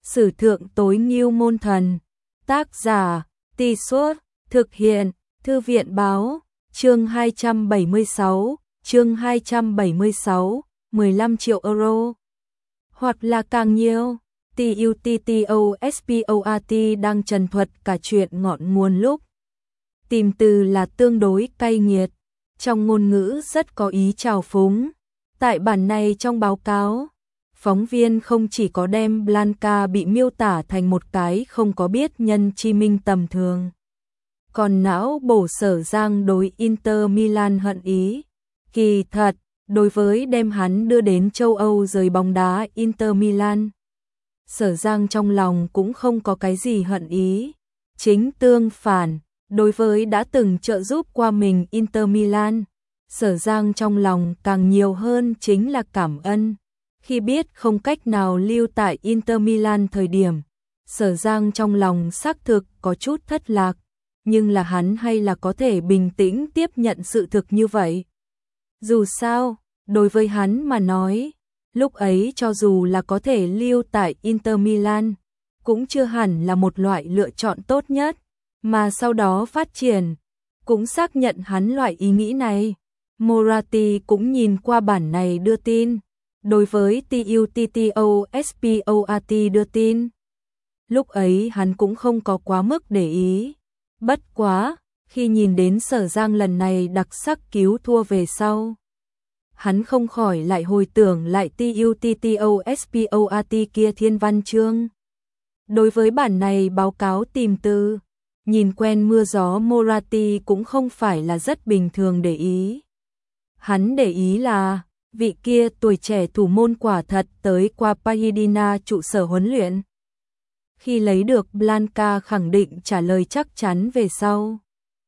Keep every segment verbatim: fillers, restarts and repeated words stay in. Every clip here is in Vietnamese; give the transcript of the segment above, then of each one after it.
Sử thượng tối ngưu môn thần. Tác giả, Tì Suốt, thực hiện, Thư viện báo, chương hai trăm bảy mươi sáu, chương hai trăm bảy mươi sáu, mười lăm triệu euro. Hoặc là càng nhiều, TUTTOSPORT đang trần thuật cả chuyện ngọn nguồn lúc. Tìm từ là tương đối cay nghiệt, trong ngôn ngữ rất có ý trào phúng. Tại bản này trong báo cáo, phóng viên không chỉ có đem Blanca bị miêu tả thành một cái không có biết nhân chi minh tầm thường, còn não bổ Sở Giang đối Inter Milan hận ý. Kỳ thật, đối với đem hắn đưa đến châu Âu rời bóng đá Inter Milan, Sở Giang trong lòng cũng không có cái gì hận ý. Chính tương phản, đối với đã từng trợ giúp qua mình Inter Milan, Sở Giang trong lòng càng nhiều hơn chính là cảm ơn. Khi biết không cách nào lưu tại Inter Milan thời điểm, Sở Giang trong lòng xác thực có chút thất lạc, nhưng là hắn hay là có thể bình tĩnh tiếp nhận sự thực như vậy. Dù sao, đối với hắn mà nói, lúc ấy cho dù là có thể lưu tại Inter Milan, cũng chưa hẳn là một loại lựa chọn tốt nhất, mà sau đó phát triển, cũng xác nhận hắn loại ý nghĩ này. Moratti cũng nhìn qua bản này đưa tin, đối với TUTTOSPORT đưa tin. Lúc ấy hắn cũng không có quá mức để ý. Bất quá, khi nhìn đến Sở Giang lần này đặc sắc cứu thua về sau, hắn không khỏi lại hồi tưởng lại TUTTOSPORT kia thiên văn chương. Đối với bản này báo cáo tìm từ, nhìn quen mưa gió Moratti cũng không phải là rất bình thường để ý. Hắn để ý là, vị kia tuổi trẻ thủ môn quả thật tới qua Pahidina trụ sở huấn luyện. Khi lấy được Blanca khẳng định trả lời chắc chắn về sau,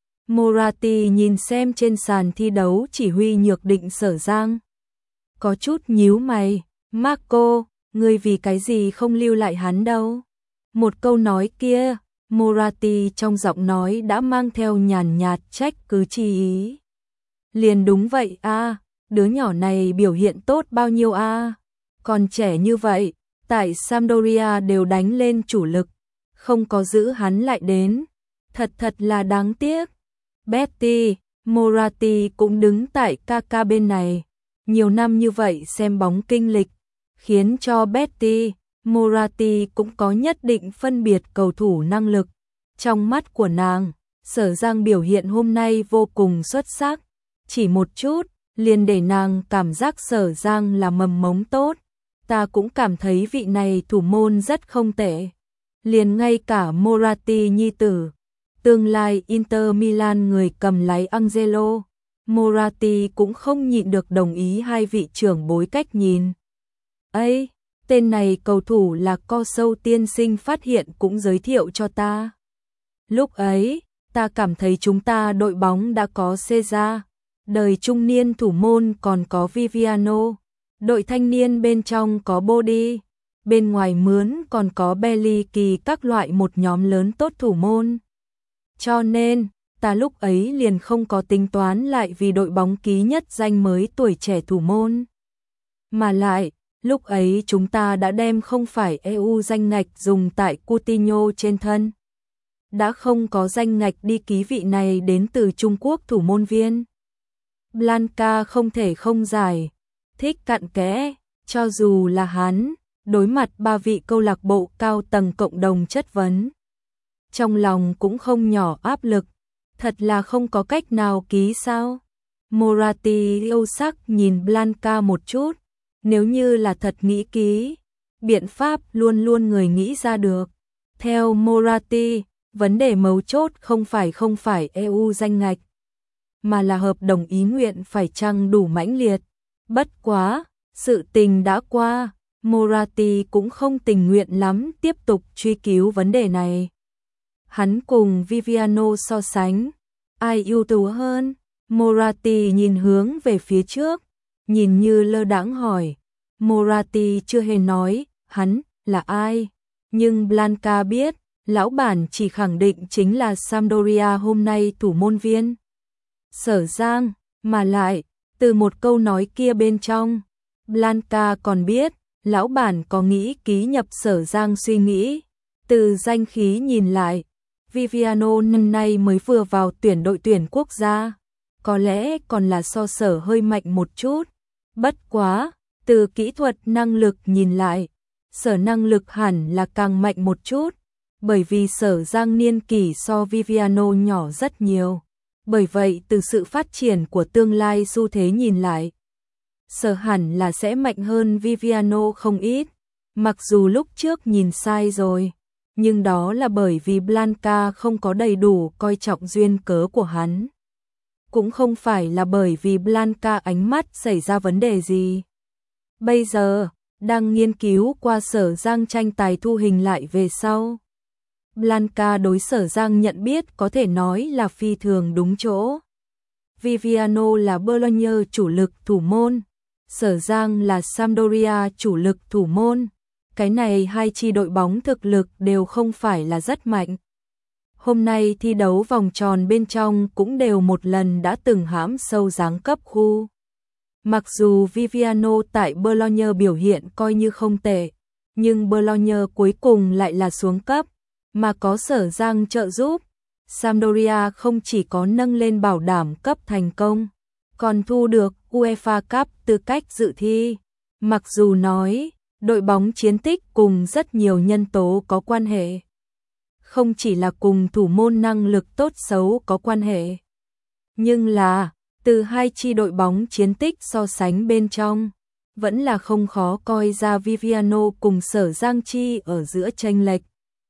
Moratti nhìn xem trên sàn thi đấu chỉ huy nhược định Sở Giang, có chút nhíu mày. Marco, ngươi vì cái gì không lưu lại hắn đâu? Một câu nói kia, Moratti trong giọng nói đã mang theo nhàn nhạt trách cứ chi ý. Liền đúng vậy a, đứa nhỏ này biểu hiện tốt bao nhiêu a, còn trẻ như vậy, tại Sampdoria đều đánh lên chủ lực, không có giữ hắn lại đến, thật thật là đáng tiếc. Betty, Moratti cũng đứng tại Kaka bên này, nhiều năm như vậy xem bóng kinh lịch, khiến cho Betty, Moratti cũng có nhất định phân biệt cầu thủ năng lực. Trong mắt của nàng, Sở Giang biểu hiện hôm nay vô cùng xuất sắc, chỉ một chút, liền để nàng cảm giác Sở Giang là mầm mống tốt. Ta cũng cảm thấy vị này thủ môn rất không tệ. Liền ngay cả Moratti nhi tử, tương lai Inter Milan người cầm lái Angelo, Moratti cũng không nhịn được đồng ý hai vị trưởng bối cách nhìn. Ây, tên này cầu thủ là Co Sâu tiên sinh phát hiện cũng giới thiệu cho ta. Lúc ấy, ta cảm thấy chúng ta đội bóng đã có Cesar, đời trung niên thủ môn còn có Viviano, đội thanh niên bên trong có Bodi, bên ngoài mướn còn có Belly Kỳ, các loại một nhóm lớn tốt thủ môn. Cho nên, ta lúc ấy liền không có tính toán lại vì đội bóng ký nhất danh mới tuổi trẻ thủ môn. Mà lại, lúc ấy chúng ta đã đem không phải e u danh ngạch dùng tại Coutinho trên thân. Đã không có danh ngạch đi ký vị này đến từ Trung Quốc thủ môn viên. Blanca không thể không giải thích cặn kẽ, cho dù là hắn, đối mặt ba vị câu lạc bộ cao tầng cộng đồng chất vấn. Trong lòng cũng không nhỏ áp lực, thật là không có cách nào ký sao. Moratti yêu sắc nhìn Blanca một chút, nếu như là thật nghĩ ký, biện pháp luôn luôn người nghĩ ra được. Theo Moratti, vấn đề mấu chốt không phải không phải e u danh ngạch, mà là hợp đồng ý nguyện phải chăng đủ mãnh liệt. Bất quá, sự tình đã qua, Moratti cũng không tình nguyện lắm tiếp tục truy cứu vấn đề này. Hắn cùng Viviano so sánh, ai ưu tú hơn? Moratti nhìn hướng về phía trước, nhìn như lơ đãng hỏi. Moratti chưa hề nói hắn là ai, nhưng Blanca biết, lão bản chỉ khẳng định chính là Sampdoria hôm nay thủ môn viên Sở Giang, mà lại, từ một câu nói kia bên trong, Blanca còn biết, Lão bản có nghĩ ký nhập Sở Giang suy nghĩ. Từ danh khí nhìn lại, Viviano năm nay mới vừa vào tuyển đội tuyển quốc gia. Có lẽ còn là so Sở hơi mạnh một chút. Bất quá, từ kỹ thuật năng lực nhìn lại, Sở năng lực hẳn là càng mạnh một chút. Bởi vì Sở Giang niên kỷ so Viviano nhỏ rất nhiều. Bởi vậy từ sự phát triển của tương lai xu thế nhìn lại, Sở hẳn là sẽ mạnh hơn Viviano không ít. Mặc dù lúc trước nhìn sai rồi, nhưng đó là bởi vì Blanca không có đầy đủ coi trọng duyên cớ của hắn. Cũng không phải là bởi vì Blanca ánh mắt xảy ra vấn đề gì. Bây giờ, đang nghiên cứu qua Sở Giang tranh tài thu hình lại về sau. Blanca đối Sở Giang nhận biết có thể nói là phi thường đúng chỗ. Viviano là Bologna chủ lực thủ môn, Sở Giang là Sampdoria chủ lực thủ môn. Cái này hai chi đội bóng thực lực đều không phải là rất mạnh. Hôm nay thi đấu vòng tròn bên trong cũng đều một lần đã từng hãm sâu giáng cấp khu. Mặc dù Viviano tại Bologna biểu hiện coi như không tệ, nhưng Bologna cuối cùng lại là xuống cấp, mà có Sở Giang trợ giúp. Sampdoria không chỉ có nâng lên bảo đảm cấp thành công, còn thu được UEFA Cup tư cách dự thi. Mặc dù nói, đội bóng chiến tích cùng rất nhiều nhân tố có quan hệ. Không chỉ là cùng thủ môn năng lực tốt xấu có quan hệ. Nhưng là, từ hai chi đội bóng chiến tích so sánh bên trong, vẫn là không khó coi ra Viviano cùng Sở Giang chi ở giữa chênh lệch.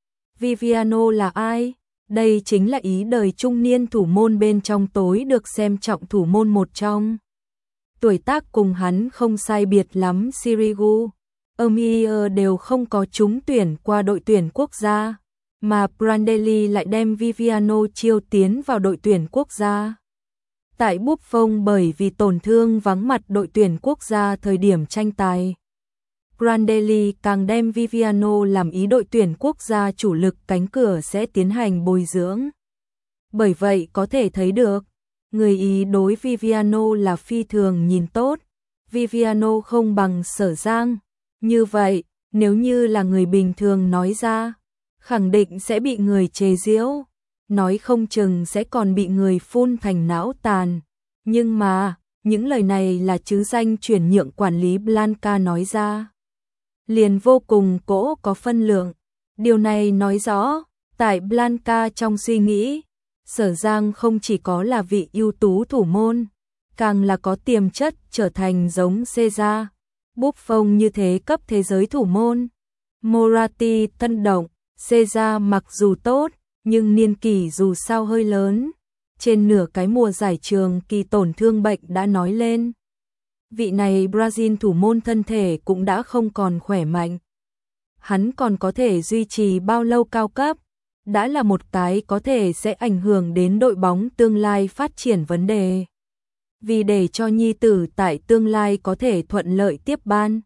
Viviano là ai? Đây chính là ý đời trung niên thủ môn bên trong tối được xem trọng thủ môn một trong. Tuổi tác cùng hắn không sai biệt lắm, Sirigu, Amier đều không có trúng tuyển qua đội tuyển quốc gia, mà Prandelli lại đem Viviano chiêu tiến vào đội tuyển quốc gia. Tại Buffon bởi vì tổn thương vắng mặt đội tuyển quốc gia thời điểm tranh tài, Prandelli càng đem Viviano làm ý đội tuyển quốc gia chủ lực cánh cửa sẽ tiến hành bồi dưỡng. Bởi vậy có thể thấy được, người Ý đối Viviano là phi thường nhìn tốt. Viviano không bằng Sở Giang. Như vậy, nếu như là người bình thường nói ra, khẳng định sẽ bị người chế giễu, nói không chừng sẽ còn bị người phun thành não tàn. Nhưng mà, những lời này là chứ danh chuyển nhượng quản lý Blanca nói ra, liền vô cùng cỗ có phân lượng. Điều này nói rõ, tại Blanca trong suy nghĩ, Sở Giang không chỉ có là vị ưu tú thủ môn, càng là có tiềm chất trở thành giống Caesar, Buffon như thế cấp thế giới thủ môn. Moratti tân động, Caesar mặc dù tốt, nhưng niên kỷ dù sao hơi lớn. Trên nửa cái mùa giải trường kỳ tổn thương bệnh đã nói lên. Vị này Brazil thủ môn thân thể cũng đã không còn khỏe mạnh. Hắn còn có thể duy trì bao lâu cao cấp, đã là một cái có thể sẽ ảnh hưởng đến đội bóng tương lai phát triển vấn đề. Vì để cho nhi tử tại tương lai có thể thuận lợi tiếp ban,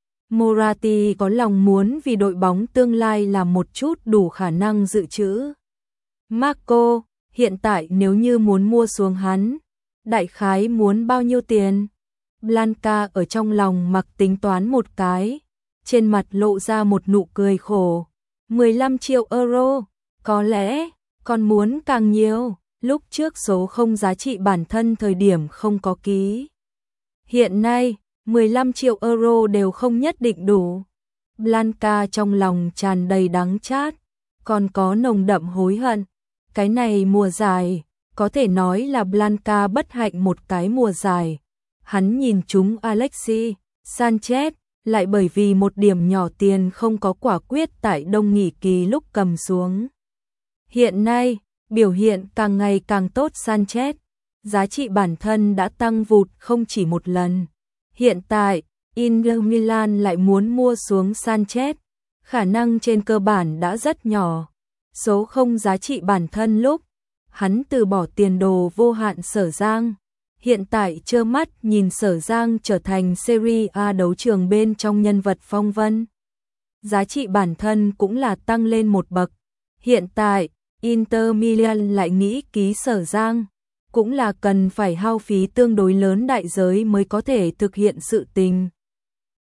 Moratti có lòng muốn vì đội bóng tương lai làm một chút đủ khả năng dự trữ. Marco, hiện tại nếu như muốn mua xuống hắn, đại khái muốn bao nhiêu tiền? Blanca ở trong lòng mặc tính toán một cái, trên mặt lộ ra một nụ cười khổ. mười lăm triệu euro, có lẽ, còn muốn càng nhiều, lúc trước số không giá trị bản thân thời điểm không có ký. Hiện nay, mười lăm triệu euro đều không nhất định đủ. Blanca trong lòng tràn đầy đắng chát, còn có nồng đậm hối hận. Cái này mùa giải, có thể nói là Blanca bất hạnh một cái mùa giải. Hắn nhìn chúng Alexis Sanchez, lại bởi vì một điểm nhỏ tiền không có quả quyết tại đông nghỉ kỳ lúc cầm xuống. Hiện nay, biểu hiện càng ngày càng tốt Sanchez, giá trị bản thân đã tăng vụt không chỉ một lần. Hiện tại, Inter Milan lại muốn mua xuống Sanchez, khả năng trên cơ bản đã rất nhỏ. Số không giá trị bản thân lúc, hắn từ bỏ tiền đồ vô hạn Sở Giang. Hiện tại trơ mắt nhìn Sở Giang trở thành Serie A đấu trường bên trong nhân vật phong vân. Giá trị bản thân cũng là tăng lên một bậc. Hiện tại, Inter Milan lại nghĩ ký Sở Giang, cũng là cần phải hao phí tương đối lớn đại giới mới có thể thực hiện sự tình.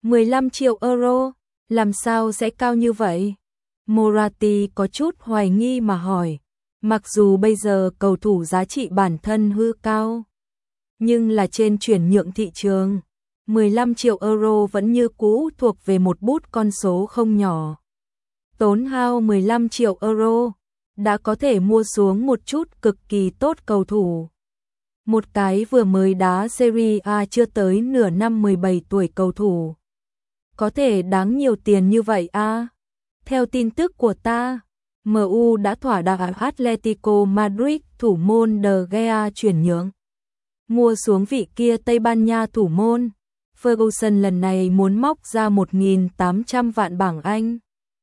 mười lăm triệu euro, làm sao sẽ cao như vậy? Moratti có chút hoài nghi mà hỏi, mặc dù bây giờ cầu thủ giá trị bản thân hư cao, nhưng là trên chuyển nhượng thị trường, mười lăm triệu euro vẫn như cũ thuộc về một bút con số không nhỏ. Tốn hao mười lăm triệu euro, đã có thể mua xuống một chút cực kỳ tốt cầu thủ. Một cái vừa mới đá Serie A chưa tới nửa năm mười bảy tuổi cầu thủ. Có thể đáng nhiều tiền như vậy à? Theo tin tức của ta, em u đã thỏa đàm Atletico Madrid thủ môn De Gea chuyển nhượng. Mua xuống vị kia Tây Ban Nha thủ môn. Ferguson lần này muốn móc ra một nghìn tám trăm vạn bảng Anh.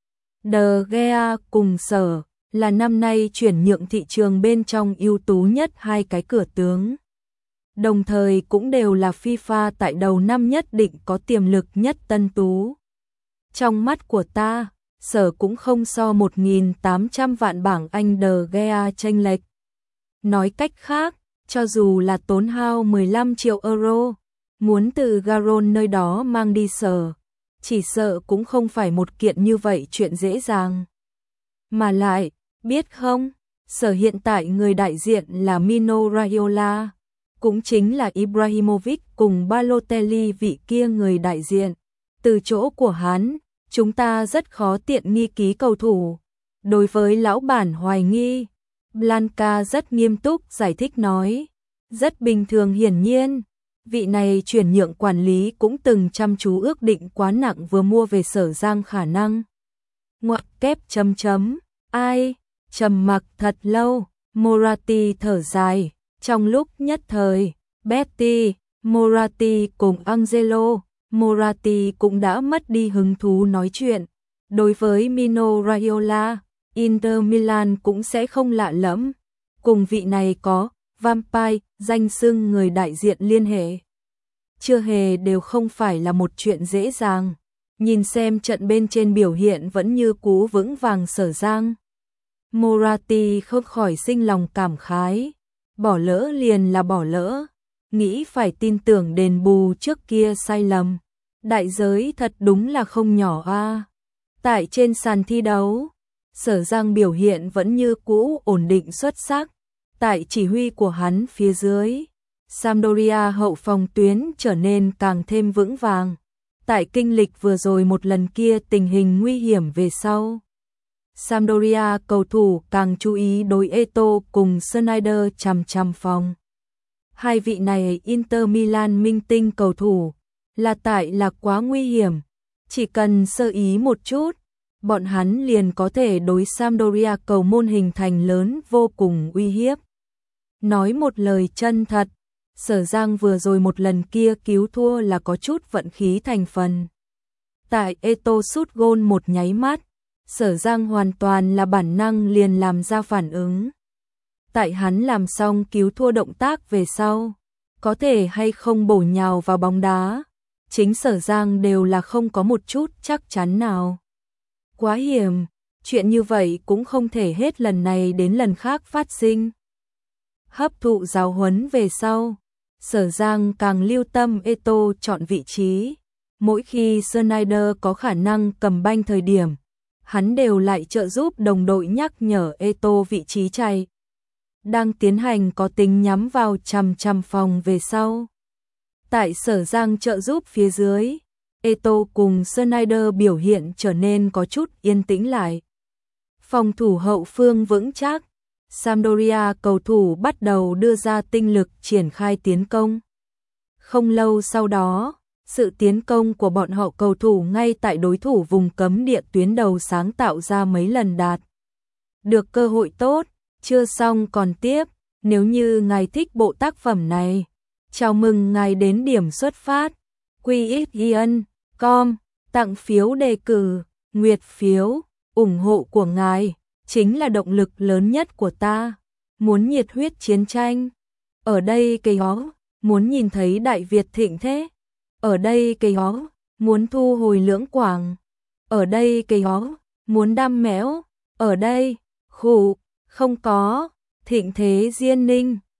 De Gea cùng Sở là năm nay chuyển nhượng thị trường bên trong ưu tú nhất hai cái cửa tướng. Đồng thời cũng đều là FIFA tại đầu năm nhất định có tiềm lực nhất tân tú. Trong mắt của ta, Sở cũng không so một nghìn tám trăm vạn bảng Anh De Gea chênh lệch. Nói cách khác, cho dù là tốn hao mười lăm triệu euro, muốn từ Garon nơi đó mang đi Sở, chỉ sợ cũng không phải một kiện như vậy chuyện dễ dàng. Mà lại, biết không, Sở hiện tại người đại diện là Mino Raiola, cũng chính là Ibrahimovic cùng Balotelli vị kia người đại diện. Từ chỗ của hắn, chúng ta rất khó tiện nghi ký cầu thủ. Đối với lão bản hoài nghi, Blanca rất nghiêm túc giải thích nói, rất bình thường hiển nhiên. Vị này chuyển nhượng quản lý cũng từng chăm chú ước định quá nặng vừa mua về Sở Giang khả năng. Ngoặc kép chấm chấm, ai, trầm mặc thật lâu, Moratti thở dài, trong lúc nhất thời, Betty, Moratti cùng Angelo, Moratti cũng đã mất đi hứng thú nói chuyện. Đối với Mino Raiola, Inter Milan cũng sẽ không lạ lẫm, cùng vị này có Vampire, danh xưng người đại diện liên hệ. Chưa hề đều không phải là một chuyện dễ dàng, nhìn xem trận bên trên biểu hiện vẫn như cú vững vàng Sở Giang. Moratti không khỏi sinh lòng cảm khái, bỏ lỡ liền là bỏ lỡ, nghĩ phải tin tưởng đền bù trước kia sai lầm. Đại giới thật đúng là không nhỏ a. Tại trên sàn thi đấu, Sở Giang biểu hiện vẫn như cũ ổn định xuất sắc. Tại chỉ huy của hắn phía dưới, Sampdoria hậu phòng tuyến trở nên càng thêm vững vàng. Tại kinh lịch vừa rồi một lần kia tình hình nguy hiểm về sau, Sampdoria cầu thủ càng chú ý đối Eto'o cùng Sneijder chằm chằm phòng. Hai vị này Inter Milan minh tinh cầu thủ, là tại là quá nguy hiểm, chỉ cần sơ ý một chút, bọn hắn liền có thể đối Sampdoria cầu môn hình thành lớn vô cùng uy hiếp. Nói một lời chân thật, Sở Giang vừa rồi một lần kia cứu thua là có chút vận khí thành phần. Tại Eto'o sút gôn một nháy mắt, Sở Giang hoàn toàn là bản năng liền làm ra phản ứng. Tại hắn làm xong cứu thua động tác về sau, có thể hay không bổ nhào vào bóng đá, chính Sở Giang đều là không có một chút chắc chắn nào. Quá hiểm, chuyện như vậy cũng không thể hết lần này đến lần khác phát sinh. Hấp thụ giáo huấn về sau, Sở Giang càng lưu tâm Eto'o chọn vị trí. Mỗi khi Sneijder có khả năng cầm banh thời điểm, hắn đều lại trợ giúp đồng đội nhắc nhở Eto'o vị trí chạy. Đang tiến hành có tính nhắm vào chằm chằm phòng về sau. Tại Sở Giang trợ giúp phía dưới, Eto'o cùng Sneijder biểu hiện trở nên có chút yên tĩnh lại. Phòng thủ hậu phương vững chắc, Sampdoria cầu thủ bắt đầu đưa ra tinh lực triển khai tiến công. Không lâu sau đó, sự tiến công của bọn họ cầu thủ ngay tại đối thủ vùng cấm địa tuyến đầu sáng tạo ra mấy lần đạt được cơ hội tốt. Chưa xong còn tiếp, nếu như ngài thích bộ tác phẩm này, chào mừng ngài đến điểm xuất phát quy ích ion chấm com, tặng phiếu đề cử, nguyệt phiếu, ủng hộ của ngài chính là động lực lớn nhất của ta. Muốn nhiệt huyết chiến tranh, ở đây cây ó, muốn nhìn thấy Đại Việt thịnh thế, ở đây cây ó, muốn thu hồi lưỡng quảng, ở đây cây ó, muốn đam mẽo, ở đây, khủ, không có, thịnh thế Diên Ninh.